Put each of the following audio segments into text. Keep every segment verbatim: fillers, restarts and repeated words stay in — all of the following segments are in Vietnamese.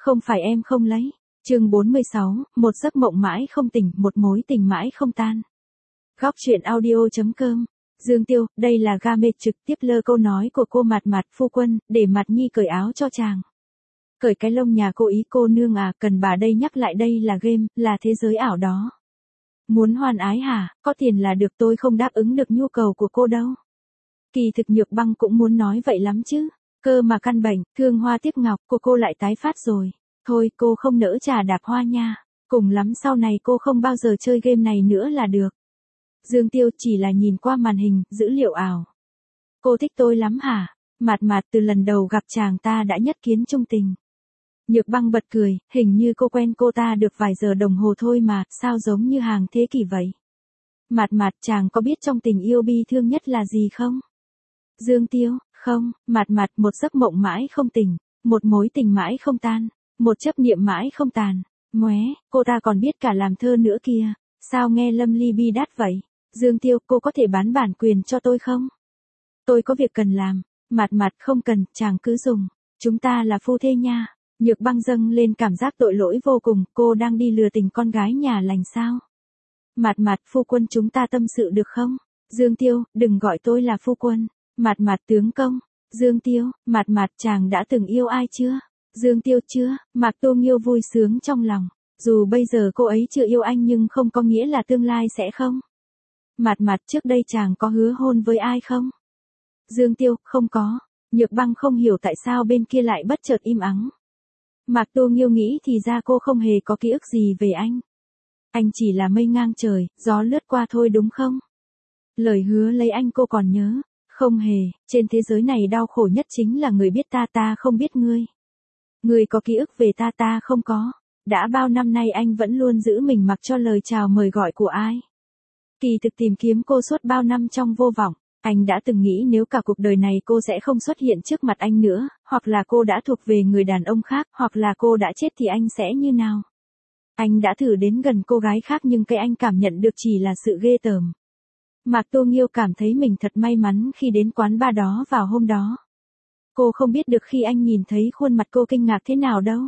Không phải em không lấy. Chương bốn mươi sáu, một giấc mộng mãi không tỉnh, một mối tình mãi không tan. Góc truyện audio chấm com. Dương Tiêu, đây là game trực tiếp lơ câu nói của cô Mạt Mạt phu quân, để Mạt Nhi cởi áo cho chàng. Cởi cái lông nhà cô ý cô nương à, cần bà đây nhắc lại đây là game, là thế giới ảo đó. Muốn hoan ái hả, có tiền là được, tôi không đáp ứng được nhu cầu của cô đâu. Kỳ thực Nhược Băng cũng muốn nói vậy lắm chứ. Cơ mà căn bệnh, thương hoa tiếc ngọc, cô cô lại tái phát rồi. Thôi cô không nỡ trà đạp hoa nha. Cùng lắm sau này cô không bao giờ chơi game này nữa là được. Dương Tiêu chỉ là nhìn qua màn hình, dữ liệu ảo. Cô thích tôi lắm hả? Mạt Mạt từ lần đầu gặp chàng ta đã nhất kiến trung tình. Nhược Băng bật cười, hình như cô quen cô ta được vài giờ đồng hồ thôi mà, sao giống như hàng thế kỷ vậy? Mạt Mạt, chàng có biết trong tình yêu bi thương nhất là gì không? Dương Tiêu, không. Mạt Mạt, một giấc mộng mãi không tỉnh, một mối tình mãi không tan, một chấp niệm mãi không tàn. Móe, cô ta còn biết cả làm thơ nữa kìa, sao nghe lâm ly bi đát vậy? Dương Tiêu, cô có thể bán bản quyền cho tôi không? Tôi có việc cần làm. Mạt Mạt, không cần, chàng cứ dùng. Chúng ta là phu thê nha. Nhược Băng dâng lên cảm giác tội lỗi vô cùng, cô đang đi lừa tình con gái nhà lành sao? Mạt Mạt, phu quân chúng ta tâm sự được không? Dương Tiêu, đừng gọi tôi là phu quân. Mạt Mạt, tướng công. Dương Tiêu, Mạt Mạt, chàng đã từng yêu ai chưa? Dương Tiêu, chưa. Mạc Tô Nghiêu vui sướng trong lòng. Dù bây giờ cô ấy chưa yêu anh nhưng không có nghĩa là tương lai sẽ không. Mạt Mạt, trước đây chàng có hứa hôn với ai không? Dương Tiêu, không có. Nhược Băng không hiểu tại sao bên kia lại bất chợt im ắng. Mạc Tô Nghiêu nghĩ thì ra cô không hề có ký ức gì về anh. Anh chỉ là mây ngang trời, gió lướt qua thôi đúng không? Lời hứa lấy anh cô còn nhớ. Không hề, trên thế giới này đau khổ nhất chính là người biết ta ta không biết ngươi. Ngươi có ký ức về ta ta không có. Đã bao năm nay anh vẫn luôn giữ mình mặc cho lời chào mời gọi của ai. Kỳ thực tìm kiếm cô suốt bao năm trong vô vọng. Anh đã từng nghĩ nếu cả cuộc đời này cô sẽ không xuất hiện trước mặt anh nữa, hoặc là cô đã thuộc về người đàn ông khác, hoặc là cô đã chết thì anh sẽ như nào. Anh đã thử đến gần cô gái khác nhưng cái anh cảm nhận được chỉ là sự ghê tởm. Mạc Tô Nghiêu cảm thấy mình thật may mắn khi đến quán bar đó vào hôm đó. Cô không biết được khi anh nhìn thấy khuôn mặt cô kinh ngạc thế nào đâu.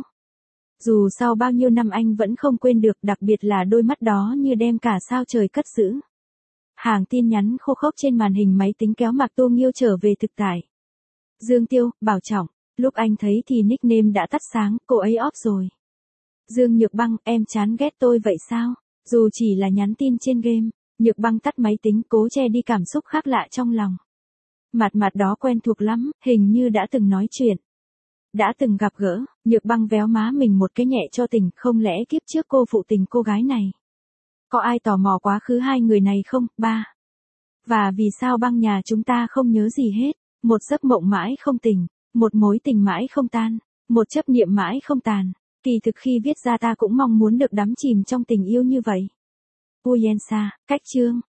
Dù sau bao nhiêu năm anh vẫn không quên được, đặc biệt là đôi mắt đó như đem cả sao trời cất giữ. Hàng tin nhắn khô khốc trên màn hình máy tính kéo Mạc Tô Nghiêu trở về thực tại. Dương Tiêu, bảo trọng. Lúc anh thấy thì nickname đã tắt sáng, cô ấy off rồi. Dương Nhược Băng, em chán ghét tôi vậy sao? Dù chỉ là nhắn tin trên game. Nhược Băng tắt máy tính cố che đi cảm xúc khác lạ trong lòng. Mạt Mạt đó quen thuộc lắm, hình như đã từng nói chuyện. Đã từng gặp gỡ, Nhược Băng véo má mình một cái nhẹ cho tỉnh, không lẽ kiếp trước cô phụ tình cô gái này. Có ai tò mò quá khứ hai người này không? Ba. Và vì sao Băng nhà chúng ta không nhớ gì hết, một giấc mộng mãi không tỉnh, một mối tình mãi không tan, một chấp niệm mãi không tàn. Kỳ thực khi viết ra ta cũng mong muốn được đắm chìm trong tình yêu như vậy. Uyensa, cách chương.